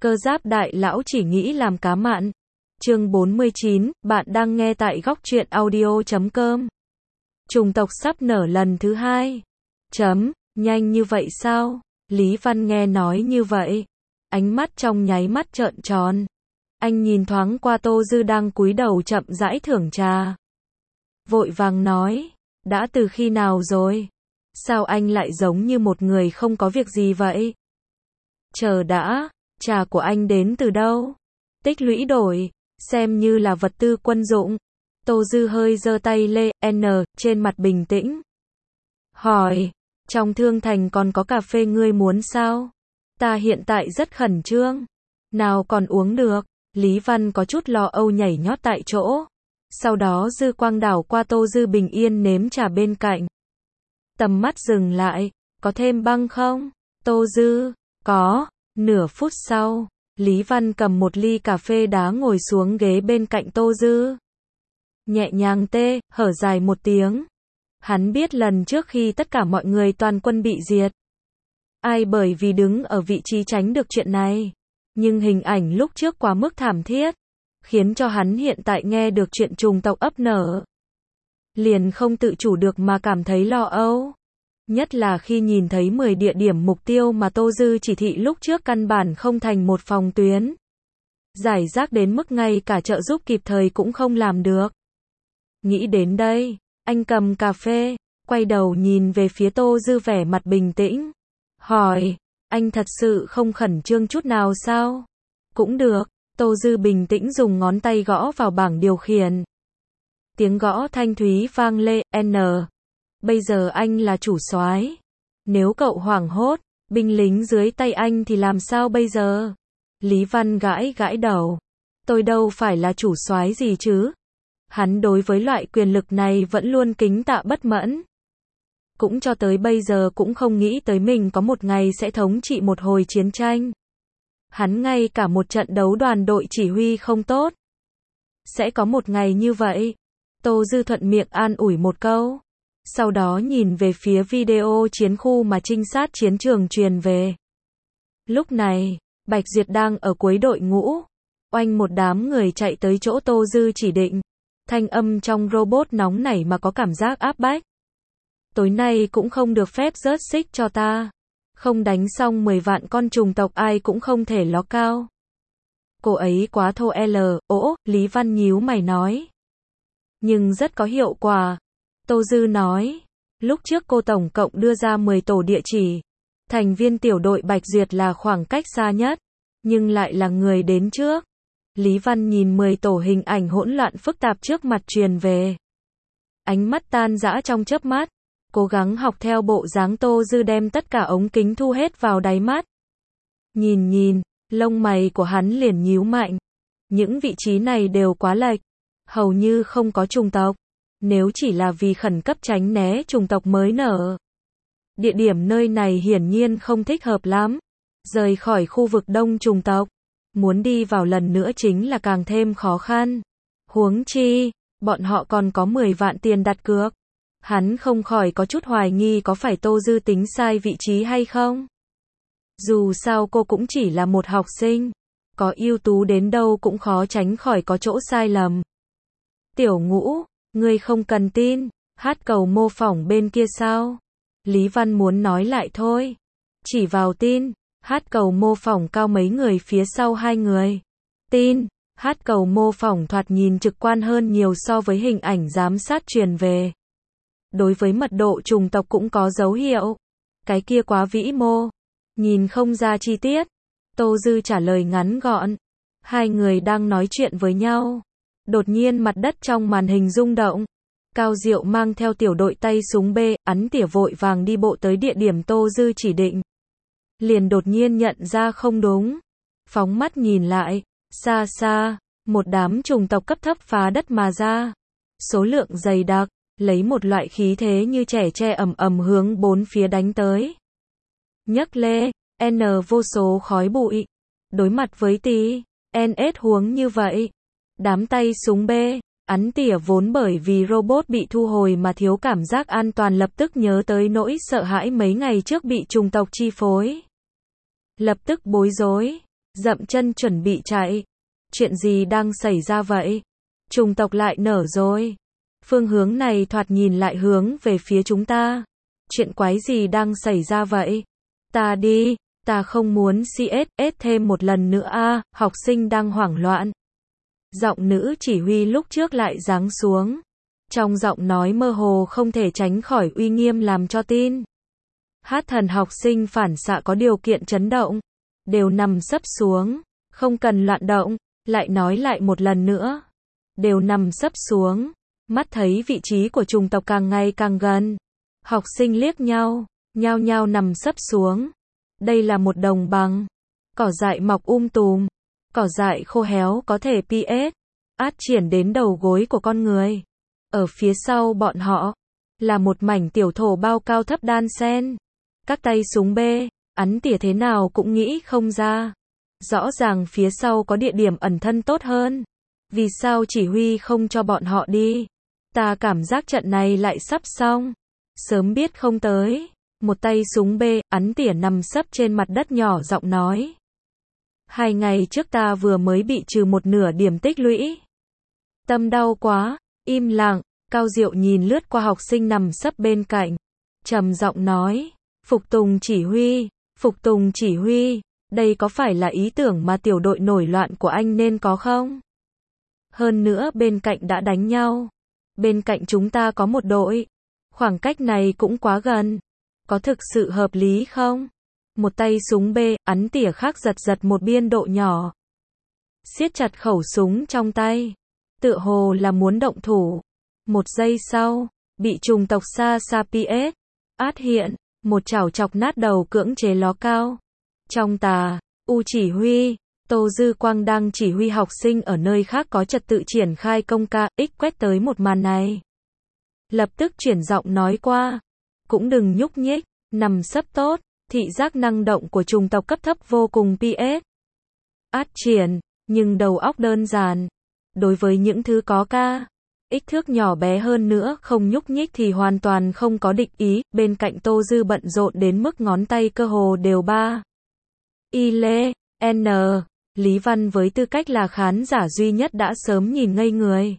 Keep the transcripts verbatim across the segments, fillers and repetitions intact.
Cơ giáp đại lão chỉ nghĩ làm cá mặn. Chương bốn mươi chín, bạn đang nghe tại góc truyện audio chấm com. Chủng tộc sắp nở lần thứ hai. Chấm, nhanh như vậy sao? Lý Văn nghe nói như vậy. Ánh mắt trong nháy mắt trợn tròn. Anh nhìn thoáng qua Tô Dư đang cúi đầu chậm rãi thưởng trà. Vội vàng nói, đã từ khi nào rồi? Sao anh lại giống như một người không có việc gì vậy? Chờ đã, trà của anh đến từ đâu? Tích lũy đổi, xem như là vật tư quân dụng. Tô Dư hơi giơ tay lên, trên mặt bình tĩnh. Hỏi, trong thương thành còn có cà phê ngươi muốn sao? Ta hiện tại rất khẩn trương. Nào còn uống được? Lý Văn có chút lo âu nhảy nhót tại chỗ. Sau đó dư quang đảo qua Tô Dư bình yên nếm trà bên cạnh. Tầm mắt dừng lại, có thêm băng không? Tô Dư, có. Nửa phút sau, Lý Văn cầm một ly cà phê đá ngồi xuống ghế bên cạnh Tô Dư. Nhẹ nhàng tê, hở dài một tiếng. Hắn biết lần trước khi tất cả mọi người toàn quân bị diệt, ai bởi vì đứng ở vị trí tránh được chuyện này. Nhưng hình ảnh lúc trước quá mức thảm thiết, khiến cho hắn hiện tại nghe được chuyện trùng tộc ấp nở, liền không tự chủ được mà cảm thấy lo âu. Nhất là khi nhìn thấy mười địa điểm mục tiêu mà Tô Dư chỉ thị lúc trước căn bản không thành một phòng tuyến. Giải rác đến mức ngay cả trợ giúp kịp thời cũng không làm được. Nghĩ đến đây, anh cầm cà phê, quay đầu nhìn về phía Tô Dư vẻ mặt bình tĩnh. Hỏi, anh thật sự không khẩn trương chút nào sao? Cũng được, Tô Dư bình tĩnh dùng ngón tay gõ vào bảng điều khiển. Tiếng gõ thanh thúy vang lên, N. Bây giờ anh là chủ soái. Nếu cậu hoảng hốt, binh lính dưới tay anh thì làm sao bây giờ? Lý Văn gãi gãi đầu. Tôi đâu phải là chủ soái gì chứ? Hắn đối với loại quyền lực này vẫn luôn kính tạ bất mẫn. Cũng cho tới bây giờ cũng không nghĩ tới mình có một ngày sẽ thống trị một hồi chiến tranh. Hắn ngay cả một trận đấu đoàn đội chỉ huy không tốt. Sẽ có một ngày như vậy. Tô Dư thuận miệng an ủi một câu. Sau đó nhìn về phía video chiến khu mà trinh sát chiến trường truyền về. Lúc này, Bạch Duyệt đang ở cuối đội ngũ. Oanh một đám người chạy tới chỗ Tô Dư chỉ định. Thanh âm trong robot nóng nảy mà có cảm giác áp bách. Tối nay cũng không được phép rớt xích cho ta. Không đánh xong mười vạn con trùng tộc ai cũng không thể ló cao. Cô ấy quá thô L, ỗ, Lý Văn nhíu mày nói. Nhưng rất có hiệu quả. Tô Dư nói, lúc trước cô tổng cộng đưa ra mười tổ địa chỉ. Thành viên tiểu đội Bạch Duyệt là khoảng cách xa nhất, nhưng lại là người đến trước. Lý Văn nhìn mười tổ hình ảnh hỗn loạn phức tạp trước mặt truyền về. Ánh mắt tan rã trong chớp mắt, cố gắng học theo bộ dáng Tô Dư đem tất cả ống kính thu hết vào đáy mắt. Nhìn nhìn, lông mày của hắn liền nhíu mạnh. Những vị trí này đều quá lệch, hầu như không có trùng tộc. Nếu chỉ là vì khẩn cấp tránh né trùng tộc mới nở, địa điểm nơi này hiển nhiên không thích hợp lắm. Rời khỏi khu vực đông trùng tộc, muốn đi vào lần nữa chính là càng thêm khó khăn. Huống chi, bọn họ còn có mười vạn tiền đặt cược. Hắn không khỏi có chút hoài nghi có phải Tô Dư tính sai vị trí hay không. Dù sao cô cũng chỉ là một học sinh, có ưu tú đến đâu cũng khó tránh khỏi có chỗ sai lầm. Tiểu Ngũ, ngươi không cần tin, hát cầu mô phỏng bên kia sao? Lý Văn muốn nói lại thôi. Chỉ vào tin, hát cầu mô phỏng cao mấy người phía sau hai người. Tin, hát cầu mô phỏng thoạt nhìn trực quan hơn nhiều so với hình ảnh giám sát truyền về. Đối với mật độ trùng tộc cũng có dấu hiệu. Cái kia quá vĩ mô, nhìn không ra chi tiết. Tô Dư trả lời ngắn gọn. Hai người đang nói chuyện với nhau. Đột nhiên mặt đất trong màn hình rung động. Cao Diệu mang theo tiểu đội tay súng B, ắn tỉa vội vàng đi bộ tới địa điểm Tô Dư chỉ định. Liền đột nhiên nhận ra không đúng. Phóng mắt nhìn lại, xa xa, một đám trùng tộc cấp thấp phá đất mà ra. Số lượng dày đặc, lấy một loại khí thế như trẻ tre ầm ầm hướng bốn phía đánh tới. Nhấc lê, N vô số khói bụi. Đối mặt với tí, N S huống như vậy. Đám tay súng B, ắn tỉa vốn bởi vì robot bị thu hồi mà thiếu cảm giác an toàn lập tức nhớ tới nỗi sợ hãi mấy ngày trước bị trùng tộc chi phối. Lập tức bối rối. dậm chân chuẩn bị chạy. Chuyện gì đang xảy ra vậy? Chủng tộc lại nở rồi. Phương hướng này thoạt nhìn lại hướng về phía chúng ta. Chuyện quái gì đang xảy ra vậy? Ta đi, ta không muốn xê ét ét thêm một lần nữa a, học sinh đang hoảng loạn. Giọng nữ chỉ huy lúc trước lại giáng xuống. Trong giọng nói mơ hồ không thể tránh khỏi uy nghiêm làm cho tin. Hát thần học sinh phản xạ có điều kiện chấn động. Đều nằm sấp xuống, không cần loạn động, lại nói lại một lần nữa. Đều nằm sấp xuống, mắt thấy vị trí của chủng tộc càng ngày càng gần. Học sinh liếc nhau, nhao nhao nằm sấp xuống. Đây là một đồng bằng. Cỏ dại mọc um tùm. Cỏ dại khô héo có thể pê ét át triển đến đầu gối của con người. Ở phía sau bọn họ, là một mảnh tiểu thổ bao cao thấp đan xen. Các tay súng B, ắn tỉa thế nào cũng nghĩ không ra. Rõ ràng phía sau có địa điểm ẩn thân tốt hơn. Vì sao chỉ huy không cho bọn họ đi? Ta cảm giác trận này lại sắp xong. Sớm biết không tới. Một tay súng B, ắn tỉa nằm sấp trên mặt đất nhỏ giọng nói. Hai ngày trước ta vừa mới bị trừ một nửa điểm tích lũy. Tâm đau quá, im lặng, Cao Diệu nhìn lướt qua học sinh nằm sấp bên cạnh. Trầm giọng nói, phục tùng chỉ huy, phục tùng chỉ huy, đây có phải là ý tưởng mà tiểu đội nổi loạn của anh nên có không? Hơn nữa bên cạnh đã đánh nhau. Bên cạnh chúng ta có một đội. Khoảng cách này cũng quá gần. Có thực sự hợp lý không? Một tay súng B, ắn tỉa khác giật giật một biên độ nhỏ. Siết chặt khẩu súng trong tay. Tựa hồ là muốn động thủ. Một giây sau, bị chủng tộc xa xa pê ét át hiện, một chảo chọc nát đầu cưỡng chế ló cao. Trong tà, U chỉ huy, Tô Dư Quang đang chỉ huy học sinh ở nơi khác có trật tự triển khai công ca, ích quét tới một màn này. Lập tức chuyển giọng nói qua. Cũng đừng nhúc nhích, nằm sấp tốt, thị giác năng động của chủng tộc cấp thấp vô cùng pê ét át triển, nhưng đầu óc đơn giản. Đối với những thứ có ca, ích thước nhỏ bé hơn nữa không nhúc nhích thì hoàn toàn không có địch ý, bên cạnh Tô Dư bận rộn đến mức ngón tay cơ hồ đều ba. Y Lê, N, Lý Văn với tư cách là khán giả duy nhất đã sớm nhìn ngây người.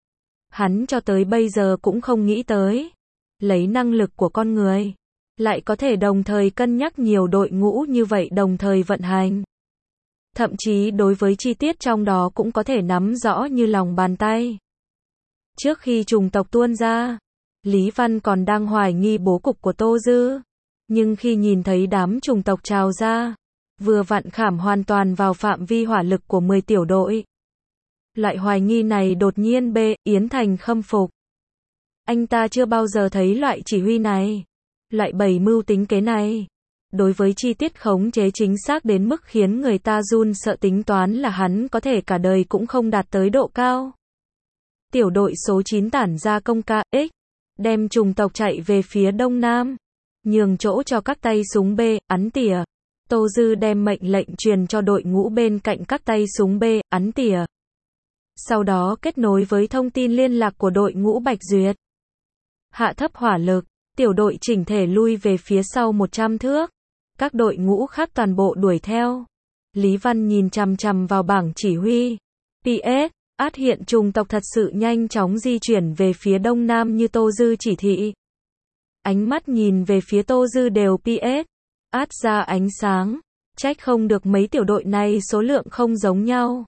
Hắn cho tới bây giờ cũng không nghĩ tới. Lấy năng lực của con người, lại có thể đồng thời cân nhắc nhiều đội ngũ như vậy đồng thời vận hành. Thậm chí đối với chi tiết trong đó cũng có thể nắm rõ như lòng bàn tay. Trước khi chủng tộc tuôn ra, Lý Văn còn đang hoài nghi bố cục của Tô Dư. Nhưng khi nhìn thấy đám chủng tộc trào ra, vừa vặn khảm hoàn toàn vào phạm vi hỏa lực của mười tiểu đội. Loại hoài nghi này đột nhiên B. Yến Thành khâm phục. Anh ta chưa bao giờ thấy loại chỉ huy này. Loại bày mưu tính kế này. Đối với chi tiết khống chế chính xác đến mức khiến người ta run sợ tính toán là hắn có thể cả đời cũng không đạt tới độ cao. Tiểu đội số chín tản ra công ca X, đem chủng tộc chạy về phía đông nam, nhường chỗ cho các tay súng B, ắn tỉa. Tô Dư đem mệnh lệnh truyền cho đội ngũ bên cạnh các tay súng B, ắn tỉa. Sau đó kết nối với thông tin liên lạc của đội ngũ Bạch Duyệt. Hạ thấp hỏa lực, tiểu đội chỉnh thể lui về phía sau một trăm thước. Các đội ngũ khác toàn bộ đuổi theo. Lý Văn nhìn chằm chằm vào bảng chỉ huy. pê ét át hiện chủng tộc thật sự nhanh chóng di chuyển về phía đông nam như Tô Dư chỉ thị. Ánh mắt nhìn về phía Tô Dư đều pê ét át ra ánh sáng. Trách không được mấy tiểu đội này số lượng không giống nhau.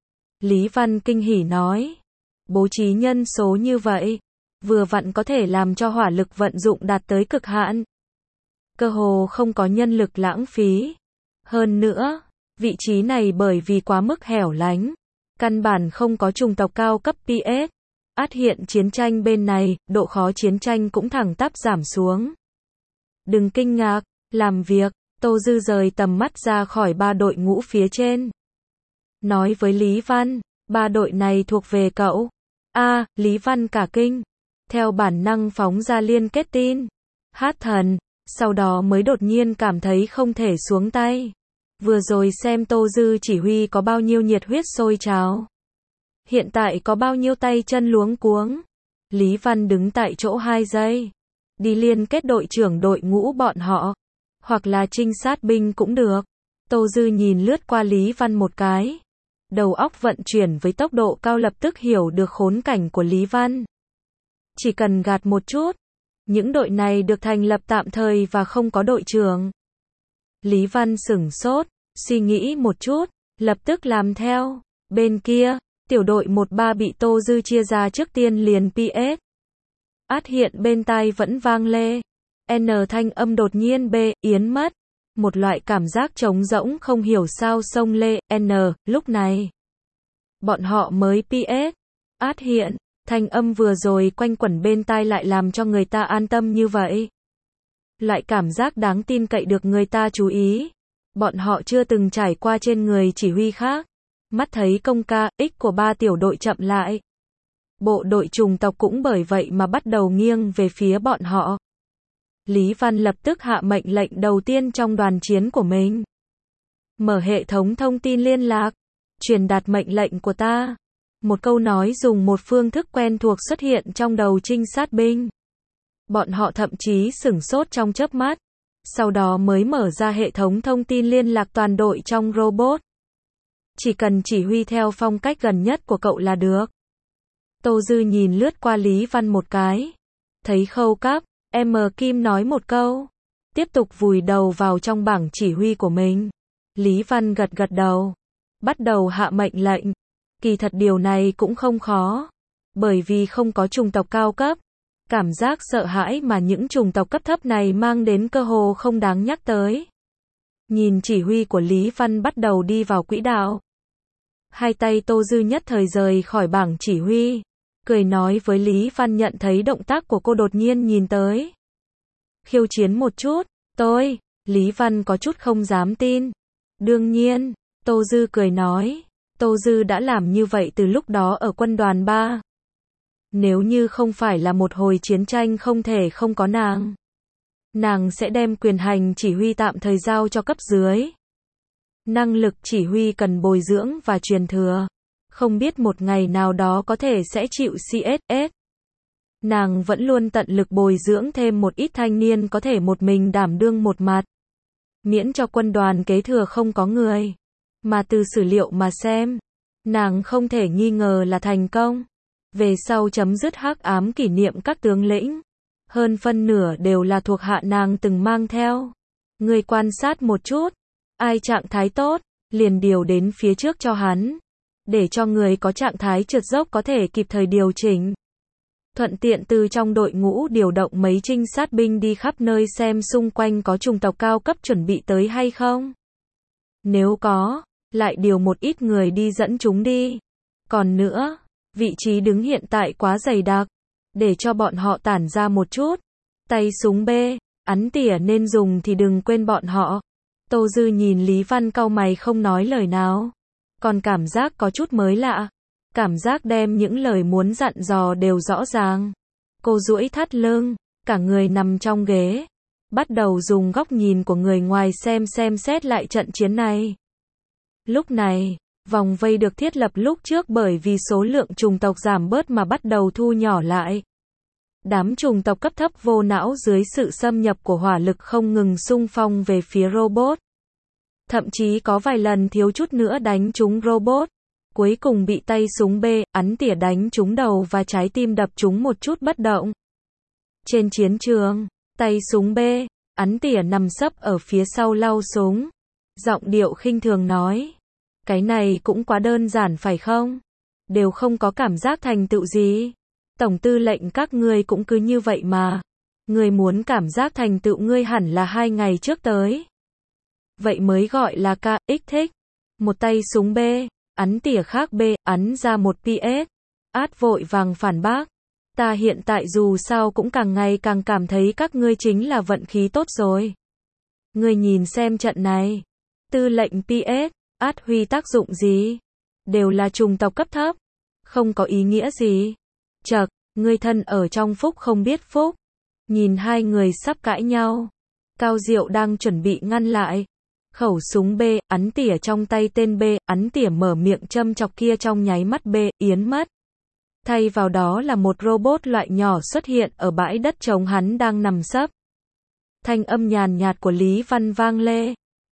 Lý Văn kinh hỉ nói. Bố trí nhân số như vậy, vừa vặn có thể làm cho hỏa lực vận dụng đạt tới cực hạn. Cơ hồ không có nhân lực lãng phí. Hơn nữa, vị trí này bởi vì quá mức hẻo lánh, căn bản không có chủng tộc cao cấp pê ét át hiện chiến tranh bên này, độ khó chiến tranh cũng thẳng tắp giảm xuống. Đừng kinh ngạc, làm việc. Tô Dư rời tầm mắt ra khỏi ba đội ngũ phía trên. Nói với Lý Văn, ba đội này thuộc về cậu. A, à, Lý Văn cả kinh. Theo bản năng phóng ra liên kết tin. Hát thần, sau đó mới đột nhiên cảm thấy không thể xuống tay. Vừa rồi xem Tô Dư chỉ huy có bao nhiêu nhiệt huyết sôi trào. Hiện tại có bao nhiêu tay chân luống cuống. Lý Văn đứng tại chỗ hai giây. Đi liên kết đội trưởng đội ngũ bọn họ. Hoặc là trinh sát binh cũng được. Tô Dư nhìn lướt qua Lý Văn một cái. Đầu óc vận chuyển với tốc độ cao, lập tức hiểu được khốn cảnh của Lý Văn. Chỉ cần gạt một chút, những đội này được thành lập tạm thời và không có đội trưởng. Lý Văn sửng sốt, suy nghĩ một chút, lập tức làm theo. Bên kia, tiểu đội một ba bị Tô Dư chia ra trước tiên liền pê ét. Át hiện bên tai vẫn vang lê. N thanh âm đột nhiên B, Yến mất. Một loại cảm giác trống rỗng không hiểu sao xông lê, N, lúc này. Bọn họ mới pê ét. Át hiện, thanh âm vừa rồi quanh quẩn bên tai lại làm cho người ta an tâm như vậy. Loại cảm giác đáng tin cậy được người ta chú ý. Bọn họ chưa từng trải qua trên người chỉ huy khác. Mắt thấy công ca, ích của ba tiểu đội chậm lại. Bộ đội chủng tộc cũng bởi vậy mà bắt đầu nghiêng về phía bọn họ. Lý Văn lập tức hạ mệnh lệnh đầu tiên trong đoàn chiến của mình. Mở hệ thống thông tin liên lạc. Truyền đạt mệnh lệnh của ta. Một câu nói dùng một phương thức quen thuộc xuất hiện trong đầu trinh sát binh. Bọn họ thậm chí sửng sốt trong chớp mắt. Sau đó mới mở ra hệ thống thông tin liên lạc toàn đội trong robot. Chỉ cần chỉ huy theo phong cách gần nhất của cậu là được. Tô Dư nhìn lướt qua Lý Văn một cái. Thấy khâu cáp, M Kim nói một câu. Tiếp tục vùi đầu vào trong bảng chỉ huy của mình. Lý Văn gật gật đầu. Bắt đầu hạ mệnh lệnh. Kỳ thật điều này cũng không khó. Bởi vì không có chủng tộc cao cấp. Cảm giác sợ hãi mà những chủng tộc cấp thấp này mang đến cơ hồ không đáng nhắc tới. Nhìn chỉ huy của Lý Văn bắt đầu đi vào quỹ đạo. Hai tay Tô Dư nhất thời rời khỏi bảng chỉ huy. Cười nói với Lý Văn nhận thấy động tác của cô đột nhiên nhìn tới. Khiêu chiến một chút, tôi, Lý Văn có chút không dám tin. Đương nhiên, Tô Dư cười nói. Tô Dư đã làm như vậy từ lúc đó ở quân đoàn ba. Nếu như không phải là một hồi chiến tranh không thể không có nàng. Nàng sẽ đem quyền hành chỉ huy tạm thời giao cho cấp dưới. Năng lực chỉ huy cần bồi dưỡng và truyền thừa. Không biết một ngày nào đó có thể sẽ chịu xê ét ét. Nàng vẫn luôn tận lực bồi dưỡng thêm một ít thanh niên có thể một mình đảm đương một mặt. Miễn cho quân đoàn kế thừa không có người. Mà từ sử liệu mà xem, nàng không thể nghi ngờ là thành công. Về sau chấm dứt hắc ám kỷ niệm các tướng lĩnh. Hơn phân nửa đều là thuộc hạ nàng từng mang theo. Người quan sát một chút. Ai trạng thái tốt, liền điều đến phía trước cho hắn. Để cho người có trạng thái trượt dốc có thể kịp thời điều chỉnh. Thuận tiện từ trong đội ngũ điều động mấy trinh sát binh đi khắp nơi xem xung quanh có chủng tộc cao cấp chuẩn bị tới hay không. Nếu có, lại điều một ít người đi dẫn chúng đi. Còn nữa, vị trí đứng hiện tại quá dày đặc. Để cho bọn họ tản ra một chút. Tay súng B, ắn tỉa nên dùng thì đừng quên bọn họ. Tô Dư nhìn Lý Văn cau mày không nói lời nào. Còn cảm giác có chút mới lạ. Cảm giác đem những lời muốn dặn dò đều rõ ràng. Cô duỗi thắt lưng, cả người nằm trong ghế. Bắt đầu dùng góc nhìn của người ngoài xem xem xét lại trận chiến này. Lúc này, vòng vây được thiết lập lúc trước bởi vì số lượng chủng tộc giảm bớt mà bắt đầu thu nhỏ lại. Đám chủng tộc cấp thấp vô não dưới sự xâm nhập của hỏa lực không ngừng xung phong về phía robot. Thậm chí có vài lần thiếu chút nữa đánh trúng robot. Cuối cùng bị tay súng B, ắn tỉa đánh trúng đầu và trái tim đập trúng một chút bất động. Trên chiến trường, tay súng B, ắn tỉa nằm sấp ở phía sau lau súng. Giọng điệu khinh thường nói. Cái này cũng quá đơn giản phải không? Đều không có cảm giác thành tựu gì. Tổng tư lệnh các ngươi cũng cứ như vậy mà. Ngươi muốn cảm giác thành tựu ngươi hẳn là hai ngày trước tới. Vậy mới gọi là ca ích thích. Một tay súng B, ắn tỉa khác B, ắn ra một pê ét. Át vội vàng phản bác. Ta hiện tại dù sao cũng càng ngày càng cảm thấy các ngươi chính là vận khí tốt rồi. Ngươi nhìn xem trận này. Tư lệnh pê ét, át huy tác dụng gì? Đều là chủng tộc cấp thấp. Không có ý nghĩa gì. Chậc, ngươi thân ở trong phúc không biết phúc. Nhìn hai người sắp cãi nhau. Cao Diệu đang chuẩn bị ngăn lại. Khẩu súng B, ắn tỉa trong tay tên B, ắn tỉa mở miệng châm chọc kia trong nháy mắt B, Yến mất. Thay vào đó là một robot loại nhỏ xuất hiện ở bãi đất trống hắn đang nằm sấp. Thanh âm nhàn nhạt của Lý Văn vang lê.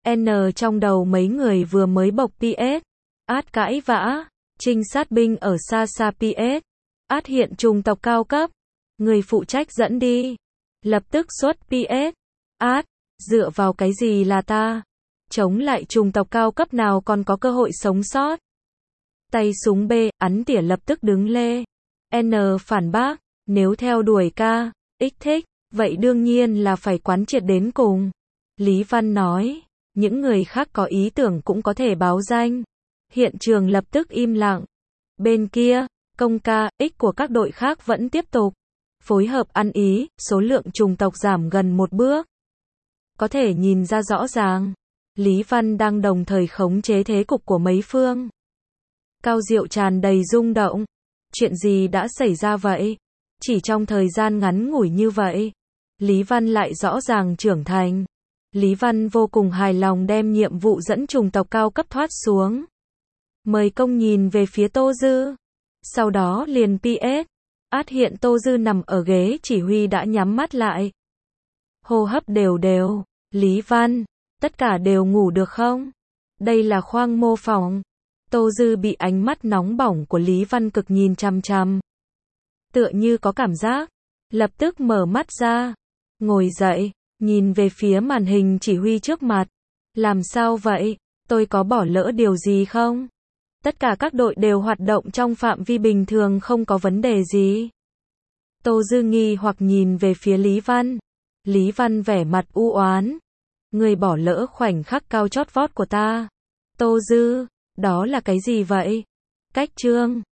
N trong đầu mấy người vừa mới bộc pê ét. Át cãi vã. Trinh sát binh ở xa xa pê ét. Át hiện chủng tộc cao cấp. Người phụ trách dẫn đi. Lập tức xuất pê ét. Át, dựa vào cái gì là ta? Chống lại chủng tộc cao cấp nào còn có cơ hội sống sót? Tay súng B, ắn tỉa lập tức đứng lê. N phản bác, nếu theo đuổi K, X thích, vậy đương nhiên là phải quán triệt đến cùng. Lý Văn nói, những người khác có ý tưởng cũng có thể báo danh. Hiện trường lập tức im lặng. Bên kia, công K, X của các đội khác vẫn tiếp tục. Phối hợp ăn ý, số lượng chủng tộc giảm gần một bước. Có thể nhìn ra rõ ràng, Lý Văn đang đồng thời khống chế thế cục của mấy phương. Cao Diệu tràn đầy rung động. Chuyện gì đã xảy ra vậy? Chỉ trong thời gian ngắn ngủi như vậy, Lý Văn lại rõ ràng trưởng thành. Lý Văn vô cùng hài lòng đem nhiệm vụ dẫn chủng tộc cao cấp thoát xuống. Mời công nhìn về phía Tô Dư. Sau đó liền pê ét. Át hiện Tô Dư nằm ở ghế chỉ huy đã nhắm mắt lại. Hô hấp đều đều. Lý Văn, tất cả đều ngủ được không? Đây là khoang mô phỏng. Tô Dư bị ánh mắt nóng bỏng của Lý Văn cực nhìn chằm chằm. Tựa như có cảm giác. Lập tức mở mắt ra. Ngồi dậy, nhìn về phía màn hình chỉ huy trước mặt. Làm sao vậy? Tôi có bỏ lỡ điều gì không? Tất cả các đội đều hoạt động trong phạm vi bình thường không có vấn đề gì. Tô Dư nghi hoặc nhìn về phía Lý Văn. Lý Văn vẻ mặt u oán. Người bỏ lỡ khoảnh khắc cao chót vót của ta. Tô Dư, đó là cái gì vậy? Cách chương.